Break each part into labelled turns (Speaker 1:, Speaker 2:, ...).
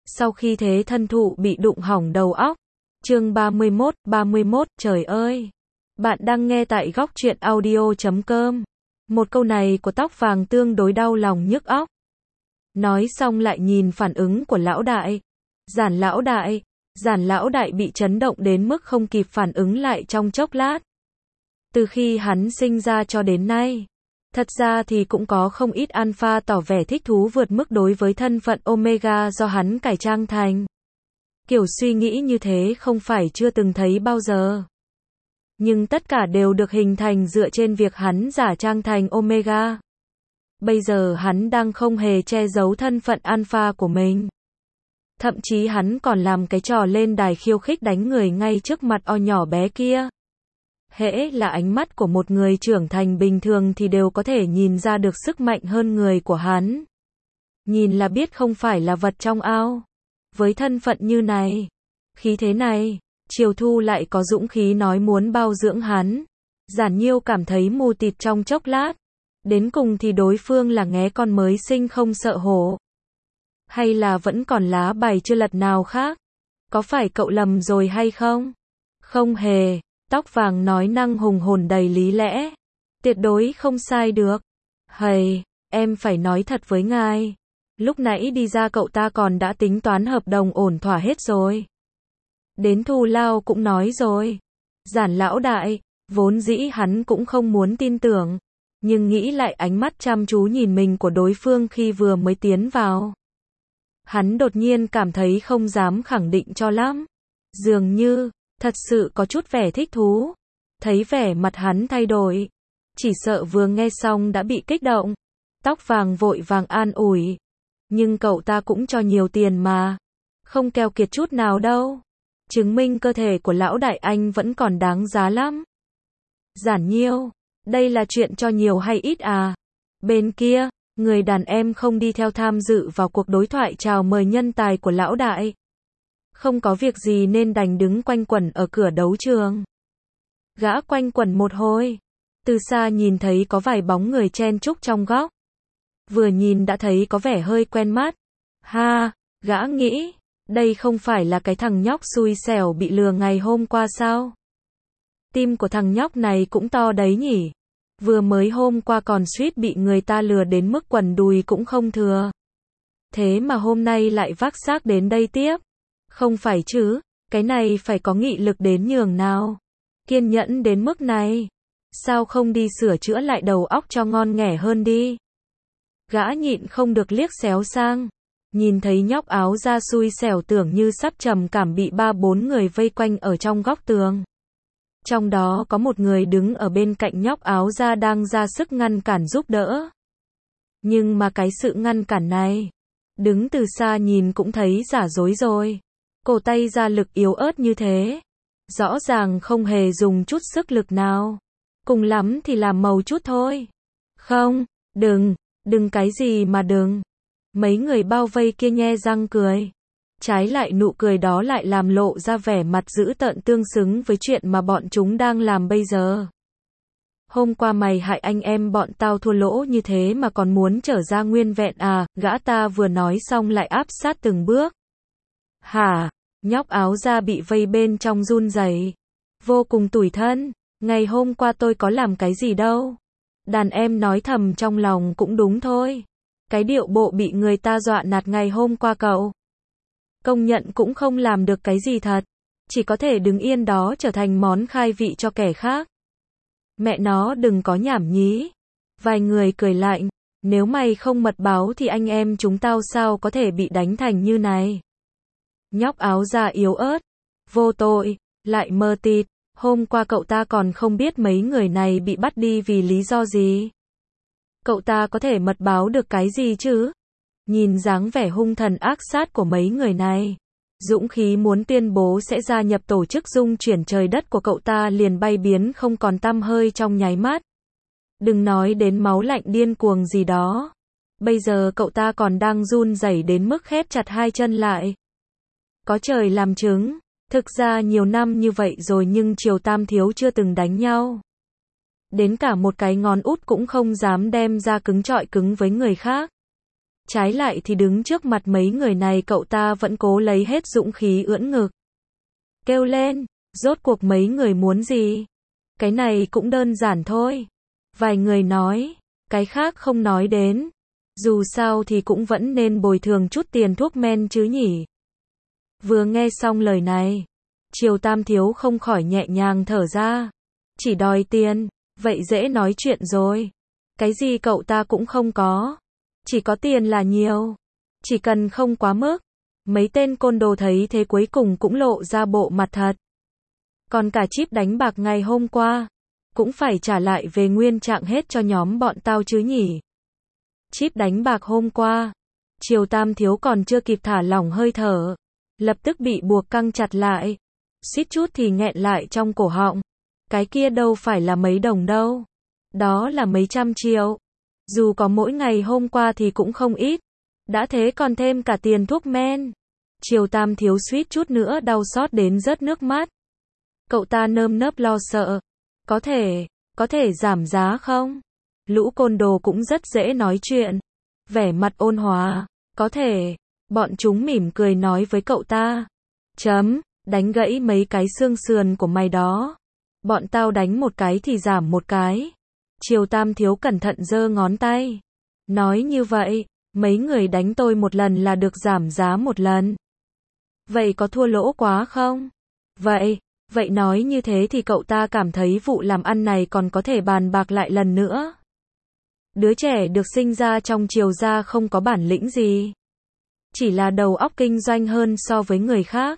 Speaker 1: sau khi thế thân thụ bị đụng hỏng đầu óc. Chương 31, trời ơi. Bạn đang nghe tại góc truyện audio.com. Một câu này của Tóc Vàng tương đối đau lòng nhức óc. Nói xong lại nhìn phản ứng của lão đại. Giản lão đại bị chấn động đến mức không kịp phản ứng lại trong chốc lát. Từ khi hắn sinh ra cho đến nay, thật ra thì cũng có không ít alpha tỏ vẻ thích thú vượt mức đối với thân phận Omega do hắn cải trang thành. Kiểu suy nghĩ như thế không phải chưa từng thấy bao giờ. Nhưng tất cả đều được hình thành dựa trên việc hắn giả trang thành Omega. Bây giờ hắn đang không hề che giấu thân phận alpha của mình. Thậm chí hắn còn làm cái trò lên đài khiêu khích đánh người ngay trước mặt o nhỏ bé kia. Hễ là ánh mắt của một người trưởng thành bình thường thì đều có thể nhìn ra được sức mạnh hơn người của hắn. Nhìn là biết không phải là vật trong ao. Với thân phận như này, khí thế này, Triều Thu lại có dũng khí nói muốn bao dưỡng hắn. Giản Nhiêu cảm thấy mù tịt trong chốc lát. Đến cùng thì đối phương là nghé con mới sinh không sợ hổ. Hay là vẫn còn lá bài chưa lật nào khác? Có phải cậu lầm rồi hay không? Không hề. Tóc Vàng nói năng hùng hồn đầy lý lẽ. Tuyệt đối không sai được. Hầy, em phải nói thật với ngài. Lúc nãy đi ra cậu ta còn đã tính toán hợp đồng ổn thỏa hết rồi. Đến thù lao cũng nói rồi. Giản lão đại, vốn dĩ hắn cũng không muốn tin tưởng. Nhưng nghĩ lại ánh mắt chăm chú nhìn mình của đối phương khi vừa mới tiến vào. Hắn đột nhiên cảm thấy không dám khẳng định cho lắm. Dường như thật sự có chút vẻ thích thú. Thấy vẻ mặt hắn thay đổi. Chỉ sợ vừa nghe xong đã bị kích động. Tóc Vàng vội vàng an ủi. Nhưng cậu ta cũng cho nhiều tiền mà. Không keo kiệt chút nào đâu. Chứng minh cơ thể của lão đại anh vẫn còn đáng giá lắm. Giản Nhiêu, đây là chuyện cho nhiều hay ít à? Bên kia, người đàn em không đi theo tham dự vào cuộc đối thoại chào mời nhân tài của lão đại. Không có việc gì nên đành đứng quanh quẩn ở cửa đấu trường. Gã quanh quẩn một hồi. Từ xa nhìn thấy có vài bóng người chen chúc trong góc. Vừa nhìn đã thấy có vẻ hơi quen mắt. Ha, gã nghĩ, đây không phải là cái thằng nhóc xui xẻo bị lừa ngày hôm qua sao? Tim của thằng nhóc này cũng to đấy nhỉ. Vừa mới hôm qua còn suýt bị người ta lừa đến mức quần đùi cũng không thừa. Thế mà hôm nay lại vác xác đến đây tiếp. Không phải chứ, cái này phải có nghị lực đến nhường nào. Kiên nhẫn đến mức này. Sao không đi sửa chữa lại đầu óc cho ngon nghẻ hơn đi. Gã nhịn không được liếc xéo sang. Nhìn thấy nhóc áo da xui xẻo tưởng như sắp trầm cảm bị 3-4 người vây quanh ở trong góc tường. Trong đó có một người đứng ở bên cạnh nhóc áo da đang ra sức ngăn cản giúp đỡ. Nhưng mà cái sự ngăn cản này, đứng từ xa nhìn cũng thấy giả dối rồi. Cổ tay ra lực yếu ớt như thế. Rõ ràng không hề dùng chút sức lực nào. Cùng lắm thì làm màu chút thôi. Không, đừng cái gì mà đừng. Mấy người bao vây kia nhe răng cười. Trái lại nụ cười đó lại làm lộ ra vẻ mặt dữ tợn tương xứng với chuyện mà bọn chúng đang làm bây giờ. Hôm qua mày hại anh em bọn tao thua lỗ như thế mà còn muốn trở ra nguyên vẹn à, gã ta vừa nói xong lại áp sát từng bước. Hả, nhóc áo da bị vây bên trong run rẩy, vô cùng tủi thân, ngày hôm qua tôi có làm cái gì đâu. Đàn em nói thầm trong lòng cũng đúng thôi. Cái điệu bộ bị người ta dọa nạt ngày hôm qua cậu. Công nhận cũng không làm được cái gì thật. Chỉ có thể đứng yên đó trở thành món khai vị cho kẻ khác. Mẹ nó đừng có nhảm nhí. Vài người cười lạnh. Nếu mày không mật báo thì anh em chúng tao sao có thể bị đánh thành như này. Nhóc áo da yếu ớt. Vô tội. Lại mơ tịt. Hôm qua cậu ta còn không biết mấy người này bị bắt đi vì lý do gì. Cậu ta có thể mật báo được cái gì chứ? Nhìn dáng vẻ hung thần ác sát của mấy người này. Dũng khí muốn tuyên bố sẽ gia nhập tổ chức dung chuyển trời đất của cậu ta liền bay biến không còn tăm hơi trong nháy mắt. Đừng nói đến máu lạnh điên cuồng gì đó. Bây giờ cậu ta còn đang run rẩy đến mức khép chặt hai chân lại. Có trời làm chứng. Thực ra nhiều năm như vậy rồi nhưng Triều Tam Thiếu chưa từng đánh nhau. Đến cả một cái ngón út cũng không dám đem ra cứng chọi cứng với người khác. Trái lại thì đứng trước mặt mấy người này cậu ta vẫn cố lấy hết dũng khí ưỡn ngực. Kêu lên, rốt cuộc mấy người muốn gì? Cái này cũng đơn giản thôi. Vài người nói, cái khác không nói đến. Dù sao thì cũng vẫn nên bồi thường chút tiền thuốc men chứ nhỉ. Vừa nghe xong lời này, Triều Tam Thiếu không khỏi nhẹ nhàng thở ra. Chỉ đòi tiền, vậy dễ nói chuyện rồi. Cái gì cậu ta cũng không có. Chỉ có tiền là nhiều. Chỉ cần không quá mức. Mấy tên côn đồ thấy thế cuối cùng cũng lộ ra bộ mặt thật. Còn cả chip đánh bạc ngày hôm qua, cũng phải trả lại về nguyên trạng hết cho nhóm bọn tao chứ nhỉ. Chip đánh bạc hôm qua, Triều Tam Thiếu còn chưa kịp thả lỏng hơi thở, lập tức bị buộc căng chặt lại. Suýt chút thì nghẹn lại trong cổ họng. Cái kia đâu phải là mấy đồng đâu. Đó là mấy trăm triệu. Dù có mỗi ngày hôm qua thì cũng không ít. Đã thế còn thêm cả tiền thuốc men. Triều Tam Thiếu suýt chút nữa đau xót đến rớt nước mắt. Cậu ta nơm nớp lo sợ. Có thể giảm giá không? Lũ côn đồ cũng rất dễ nói chuyện. Vẻ mặt ôn hòa. Có thể. Bọn chúng mỉm cười nói với cậu ta. Đánh gãy mấy cái xương sườn của mày đó. Bọn tao đánh một cái thì giảm một cái. Triều Tam Thiếu cẩn thận giơ ngón tay. Nói như vậy, mấy người đánh tôi một lần là được giảm giá một lần. Vậy có thua lỗ quá không? Vậy nói như thế thì cậu ta cảm thấy vụ làm ăn này còn có thể bàn bạc lại lần nữa. Đứa trẻ được sinh ra trong Triều gia không có bản lĩnh gì. Chỉ là đầu óc kinh doanh hơn so với người khác.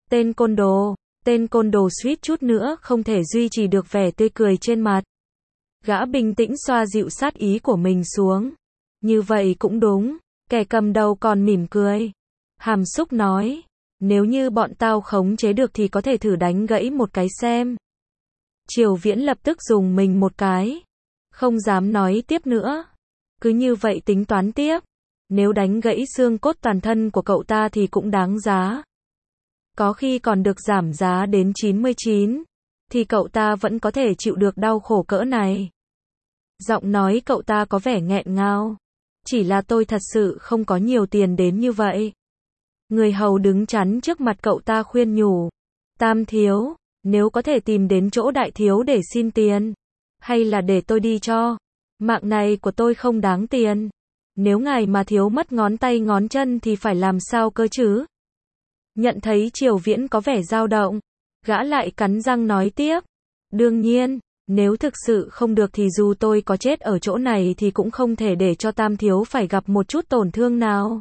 Speaker 1: Tên côn đồ suýt chút nữa không thể duy trì được vẻ tươi cười trên mặt. Gã bình tĩnh xoa dịu sát ý của mình xuống. Như vậy cũng đúng, kẻ cầm đầu còn mỉm cười. Hàm xúc nói, nếu như bọn tao khống chế được thì có thể thử đánh gãy một cái xem. Triều Viễn lập tức dùng mình một cái. Không dám nói tiếp nữa. Cứ như vậy tính toán tiếp. Nếu đánh gãy xương cốt toàn thân của cậu ta thì cũng đáng giá. Có khi còn được giảm giá đến 99. Thì cậu ta vẫn có thể chịu được đau khổ cỡ này. Giọng nói cậu ta có vẻ nghẹn ngào. Chỉ là tôi thật sự không có nhiều tiền đến như vậy. Người hầu đứng chắn trước mặt cậu ta khuyên nhủ. Tam Thiếu, nếu có thể tìm đến chỗ đại thiếu để xin tiền. Hay là để tôi đi cho. Mạng này của tôi không đáng tiền. Nếu ngài mà thiếu mất ngón tay ngón chân thì phải làm sao cơ chứ? Nhận thấy Triều Viễn có vẻ dao động. Gã lại cắn răng nói tiếp. Đương nhiên, nếu thực sự không được thì dù tôi có chết ở chỗ này thì cũng không thể để cho Tam Thiếu phải gặp một chút tổn thương nào.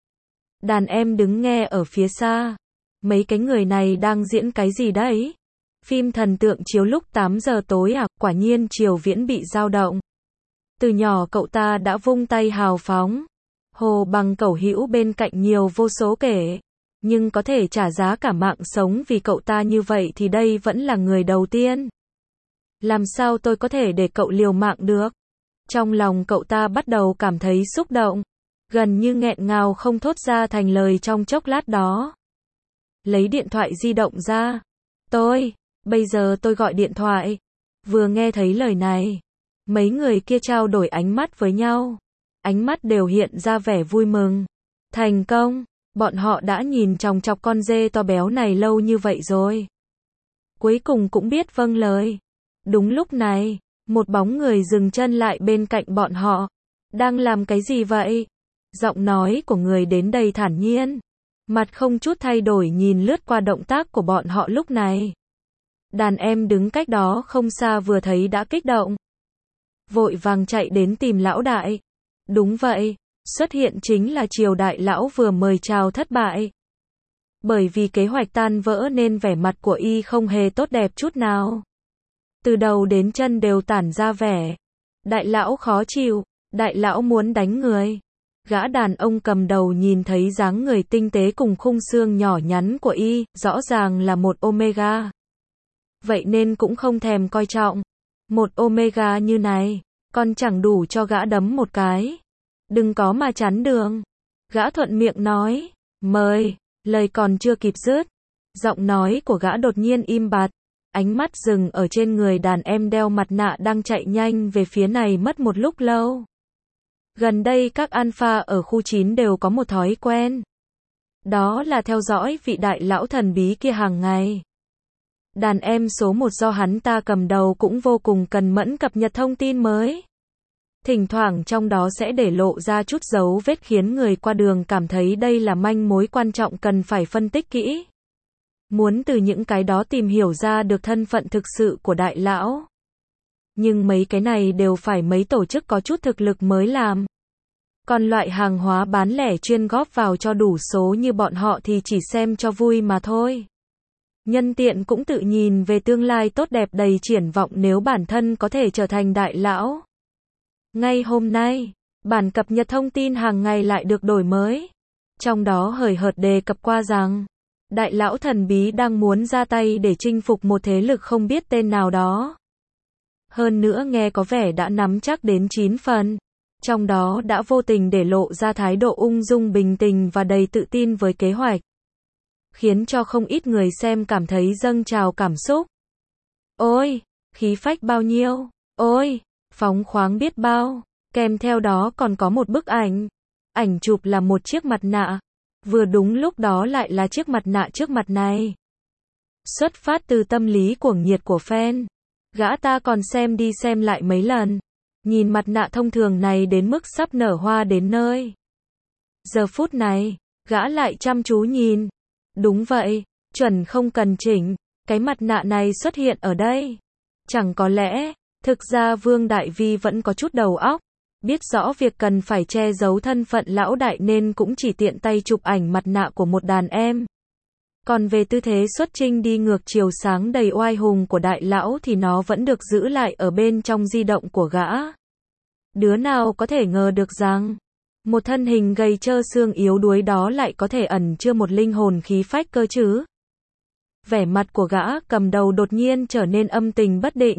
Speaker 1: Đàn em đứng nghe ở phía xa. Mấy cái người này đang diễn cái gì đấy? Phim thần tượng chiếu lúc 8 giờ tối à? Quả nhiên Triều Viễn bị dao động. Từ nhỏ cậu ta đã vung tay hào phóng. Hồ bằng cẩu hữu bên cạnh nhiều vô số kể. Nhưng có thể trả giá cả mạng sống vì cậu ta như vậy thì đây vẫn là người đầu tiên. Làm sao tôi có thể để cậu liều mạng được? Trong lòng cậu ta bắt đầu cảm thấy xúc động. Gần như nghẹn ngào không thốt ra thành lời trong chốc lát đó. Lấy điện thoại di động ra. Bây giờ tôi gọi điện thoại. Vừa nghe thấy lời này. Mấy người kia trao đổi ánh mắt với nhau. Ánh mắt đều hiện ra vẻ vui mừng. Thành công. Bọn họ đã nhìn chòng chọc con dê to béo này lâu như vậy rồi. Cuối cùng cũng biết vâng lời. Đúng lúc này, một bóng người dừng chân lại bên cạnh bọn họ. Đang làm cái gì vậy? Giọng nói của người đến đây thản nhiên. Mặt không chút thay đổi nhìn lướt qua động tác của bọn họ lúc này. Đàn em đứng cách đó không xa vừa thấy đã kích động. Vội vàng chạy đến tìm lão đại. Đúng vậy, xuất hiện chính là Triều đại lão vừa mời chào thất bại. Bởi vì kế hoạch tan vỡ nên vẻ mặt của y không hề tốt đẹp chút nào. Từ đầu đến chân đều tản ra vẻ. Đại lão khó chịu, đại lão muốn đánh người. Gã đàn ông cầm đầu nhìn thấy dáng người tinh tế cùng khung xương nhỏ nhắn của y, rõ ràng là một Omega. Vậy nên cũng không thèm coi trọng. Một Omega như này, còn chẳng đủ cho gã đấm một cái. Đừng có mà chắn đường. Gã thuận miệng nói, mời, lời còn chưa kịp dứt. Giọng nói của gã đột nhiên im bặt. Ánh mắt dừng ở trên người đàn em đeo mặt nạ đang chạy nhanh về phía này mất một lúc lâu. Gần đây các alpha ở khu 9 đều có một thói quen. Đó là theo dõi vị đại lão thần bí kia hàng ngày. Đàn em số 1 do hắn ta cầm đầu cũng vô cùng cần mẫn cập nhật thông tin mới. Thỉnh thoảng trong đó sẽ để lộ ra chút dấu vết khiến người qua đường cảm thấy đây là manh mối quan trọng cần phải phân tích kỹ. Muốn từ những cái đó tìm hiểu ra được thân phận thực sự của đại lão. Nhưng mấy cái này đều phải mấy tổ chức có chút thực lực mới làm. Còn loại hàng hóa bán lẻ chuyên góp vào cho đủ số như bọn họ thì chỉ xem cho vui mà thôi. Nhân tiện cũng tự nhìn về tương lai tốt đẹp đầy triển vọng nếu bản thân có thể trở thành đại lão. Ngay hôm nay, bản cập nhật thông tin hàng ngày lại được đổi mới. Trong đó hời hợt đề cập qua rằng, đại lão thần bí đang muốn ra tay để chinh phục một thế lực không biết tên nào đó. Hơn nữa nghe có vẻ đã nắm chắc đến 9 phần. Trong đó đã vô tình để lộ ra thái độ ung dung bình tĩnh và đầy tự tin với kế hoạch. Khiến cho không ít người xem cảm thấy dâng trào cảm xúc. Ôi, khí phách bao nhiêu, ôi, phóng khoáng biết bao, kèm theo đó còn có một bức ảnh. Ảnh chụp là một chiếc mặt nạ. Vừa đúng lúc đó lại là chiếc mặt nạ trước mặt này. Xuất phát từ tâm lý cuồng nhiệt của fan. Gã ta còn xem đi xem lại mấy lần. Nhìn mặt nạ thông thường này đến mức sắp nở hoa đến nơi. Giờ phút này, gã lại chăm chú nhìn. Đúng vậy, chuẩn không cần chỉnh. Cái mặt nạ này xuất hiện ở đây. Chẳng có lẽ, thực ra Vương Đại Vi vẫn có chút đầu óc. Biết rõ việc cần phải che giấu thân phận lão đại nên cũng chỉ tiện tay chụp ảnh mặt nạ của một đàn em. Còn về tư thế xuất chinh đi ngược chiều sáng đầy oai hùng của đại lão thì nó vẫn được giữ lại ở bên trong di động của gã. Đứa nào có thể ngờ được rằng, một thân hình gầy trơ xương yếu đuối đó lại có thể ẩn chứa một linh hồn khí phách cơ chứ. Vẻ mặt của gã cầm đầu đột nhiên trở nên âm tình bất định.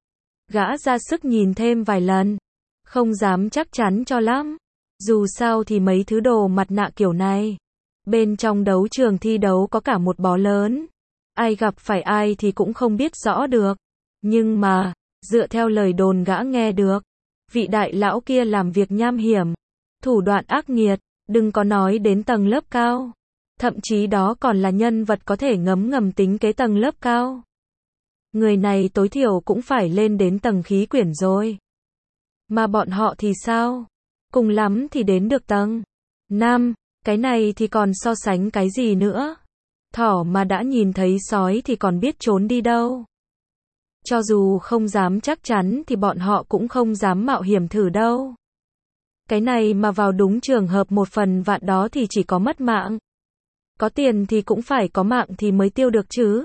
Speaker 1: Gã ra sức nhìn thêm vài lần. Không dám chắc chắn cho lắm. Dù sao thì mấy thứ đồ mặt nạ kiểu này. Bên trong đấu trường thi đấu có cả một bó lớn. Ai gặp phải ai thì cũng không biết rõ được. Nhưng mà, dựa theo lời đồn gã nghe được, vị đại lão kia làm việc nham hiểm, thủ đoạn ác nghiệt, đừng có nói đến tầng lớp cao. Thậm chí đó còn là nhân vật có thể ngầm tính kế tầng lớp cao. Người này tối thiểu cũng phải lên đến tầng khí quyển rồi. Mà bọn họ thì sao? Cùng lắm thì đến được tầng 5, cái này thì còn so sánh cái gì nữa? Thỏ mà đã nhìn thấy sói thì còn biết trốn đi đâu. Cho dù không dám chắc chắn thì bọn họ cũng không dám mạo hiểm thử đâu. Cái này mà vào đúng trường hợp 1/1000 đó thì chỉ có mất mạng. Có tiền thì cũng phải có mạng thì mới tiêu được chứ.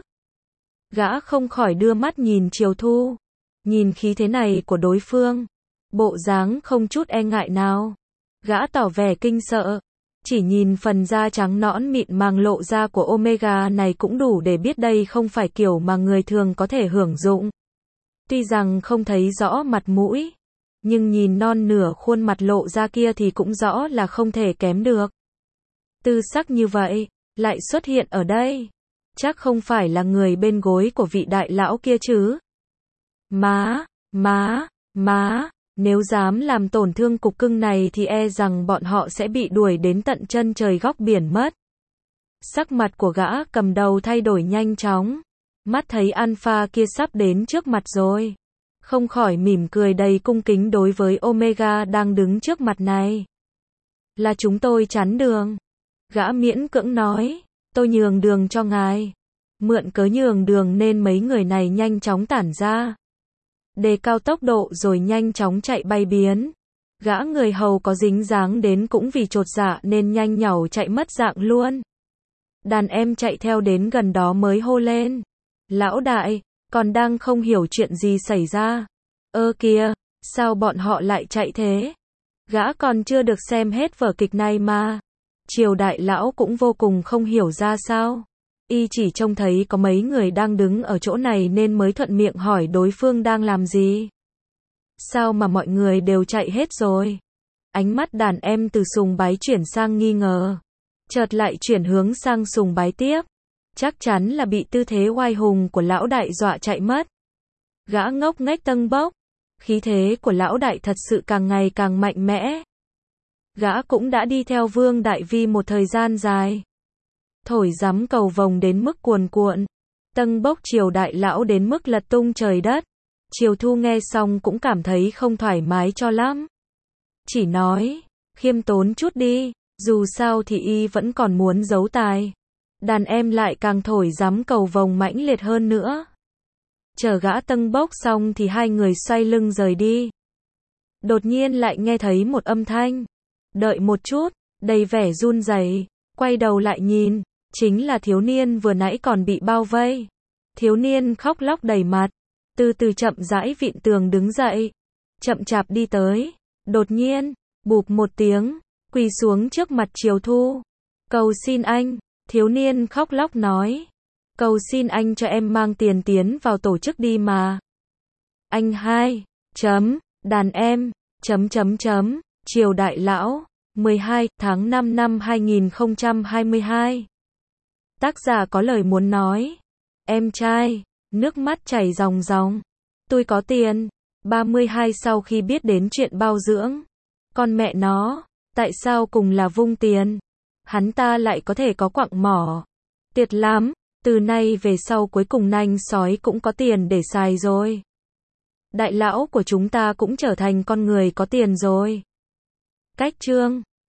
Speaker 1: Gã không khỏi đưa mắt nhìn Triều Thu. Nhìn khí thế này của đối phương. Bộ dáng không chút e ngại nào. Gã tỏ vẻ kinh sợ. Chỉ nhìn phần da trắng nõn mịn màng lộ ra của Omega này cũng đủ để biết đây không phải kiểu mà người thường có thể hưởng dụng. Tuy rằng không thấy rõ mặt mũi, nhưng nhìn non nửa khuôn mặt lộ ra kia thì cũng rõ là không thể kém được. Tư sắc như vậy, lại xuất hiện ở đây. Chắc không phải là người bên gối của vị đại lão kia chứ. Má, nếu dám làm tổn thương cục cưng này thì e rằng bọn họ sẽ bị đuổi đến tận chân trời góc biển mất. Sắc mặt của gã cầm đầu thay đổi nhanh chóng. Mắt thấy Alpha kia sắp đến trước mặt rồi. Không khỏi mỉm cười đầy cung kính đối với Omega đang đứng trước mặt này. Là chúng tôi chắn đường. Gã miễn cưỡng nói, tôi nhường đường cho ngài. Mượn cớ nhường đường nên mấy người này nhanh chóng tản ra. Đề cao tốc độ rồi nhanh chóng chạy bay biến. Gã người hầu có dính dáng đến cũng vì chột dạ nên nhanh nhảu chạy mất dạng luôn. Đàn em chạy theo đến gần đó mới hô lên. Lão đại, còn đang không hiểu chuyện gì xảy ra. Ơ kìa, sao bọn họ lại chạy thế? Gã còn chưa được xem hết vở kịch này mà. Triều đại lão cũng vô cùng không hiểu ra sao. Y chỉ trông thấy có mấy người đang đứng ở chỗ này nên mới thuận miệng hỏi đối phương đang làm gì. Sao mà mọi người đều chạy hết rồi? Ánh mắt đàn em từ sùng bái chuyển sang nghi ngờ. Chợt lại chuyển hướng sang sùng bái tiếp. Chắc chắn là bị tư thế oai hùng của lão đại dọa chạy mất. Gã ngốc nghếch tâng bốc. Khí thế của lão đại thật sự càng ngày càng mạnh mẽ. Gã cũng đã đi theo Vương Đại Vi một thời gian dài. Thổi giắm cầu vồng đến mức cuồn cuộn. Tâng bốc Triều đại lão đến mức lật tung trời đất. Triều Thu nghe xong cũng cảm thấy không thoải mái cho lắm. Chỉ nói, khiêm tốn chút đi, dù sao thì y vẫn còn muốn giấu tài. Đàn em lại càng thổi giắm cầu vồng mãnh liệt hơn nữa. Chờ gã tâng bốc xong thì hai người xoay lưng rời đi. Đột nhiên lại nghe thấy một âm thanh. Đợi một chút, đầy vẻ run rẩy, quay đầu lại nhìn, chính là thiếu niên vừa nãy còn bị bao vây. Thiếu niên khóc lóc đầy mặt, từ từ chậm rãi vịn tường đứng dậy, chậm chạp đi tới, đột nhiên, bụp một tiếng, quỳ xuống trước mặt Triều Thu. Cầu xin anh, thiếu niên khóc lóc nói. Cầu xin anh cho em mang tiền tiến vào tổ chức đi mà. Anh hai, đàn em, Triều đại lão, 12 tháng 5 năm 2022. Tác giả có lời muốn nói. Em trai, nước mắt chảy ròng ròng. Tôi có tiền. 32 sau khi biết đến chuyện bao dưỡng. Con mẹ nó, tại sao cùng là vung tiền? Hắn ta lại có thể có quặng mỏ. Tuyệt lắm, từ nay về sau cuối cùng nanh sói cũng có tiền để xài rồi. Đại lão của chúng ta cũng trở thành con người có tiền rồi. Cách chương